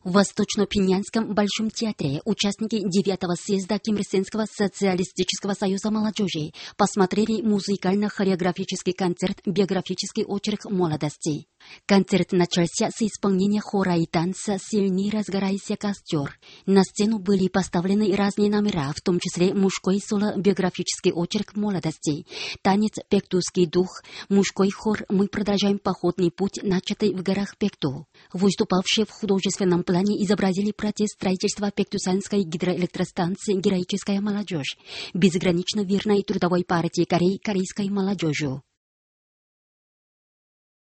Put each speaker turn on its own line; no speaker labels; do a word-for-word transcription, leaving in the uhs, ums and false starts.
В Восточно-Пинянском Большом театре участники девятого съезда Кимрсенского социалистического союза молодежи посмотрели музыкально-хореографический концерт «Биографический очерк молодости». Концерт начался с исполнения хора и танца «Сильней разгорайся костер». На сцену были поставлены разные номера, в том числе мужской соло «Биографический очерк молодости», танец «Пектусский дух», мужской хор «Мы продолжаем походный путь, начатый в горах Пекту». Выступавшие в художественном плане изобразили протест строительства Пектусанской гидроэлектростанции «Героическая молодежь», безгранично верной трудовой партии Кореи корейской молодежью.